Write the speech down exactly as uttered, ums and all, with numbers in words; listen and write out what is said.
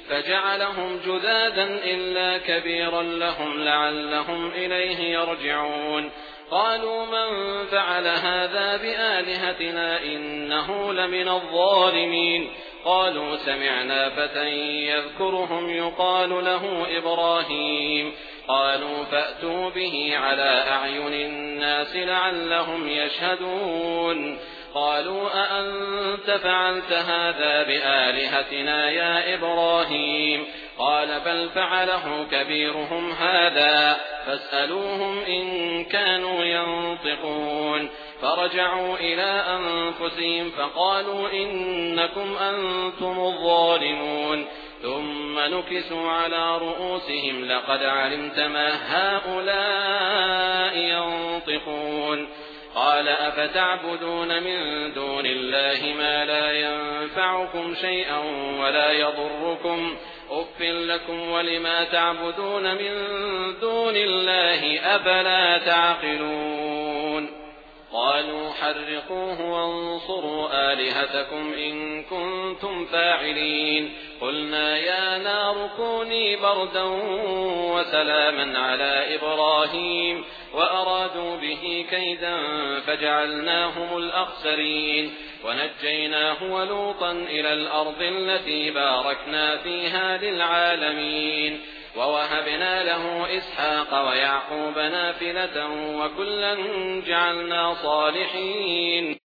فجعلهم جذاذا إلا كبيرا لهم لعلهم إليه يرجعون قالوا من فعل هذا بآلهتنا إنه لمن الظالمين قالوا سمعنا فتى يذكرهم يقال له إبراهيم قالوا فأتوا به على أعين الناس لعلهم يشهدون قالوا أأنت فعلت هذا بآلهتنا يا إبراهيم قال بل فعله كبيرهم هذا فاسألوهم إن كانوا ينطقون فرجعوا إلى أنفسهم فقالوا إنكم أنتم الظالمون ثم نكسوا على رؤوسهم لقد علمت ما هؤلاء ينطقون قال أفتعبدون من دون الله ما لا ينفعكم شيئا ولا يضركم أف لكم ولما تعبدون من دون الله أفلا تعقلون قالوا حرقوه وانصروا آلهتكم إن كنتم فاعلين قلنا يا نار كوني بردا وسلاما على إبراهيم وأرادوا به كيدا فجعلناهم الأخسرين ونجيناه ولوطا إلى الأرض التي باركنا فيها للعالمين ووهبنا له إسحاق ويعقوب نافلة وكلا جعلنا صالحين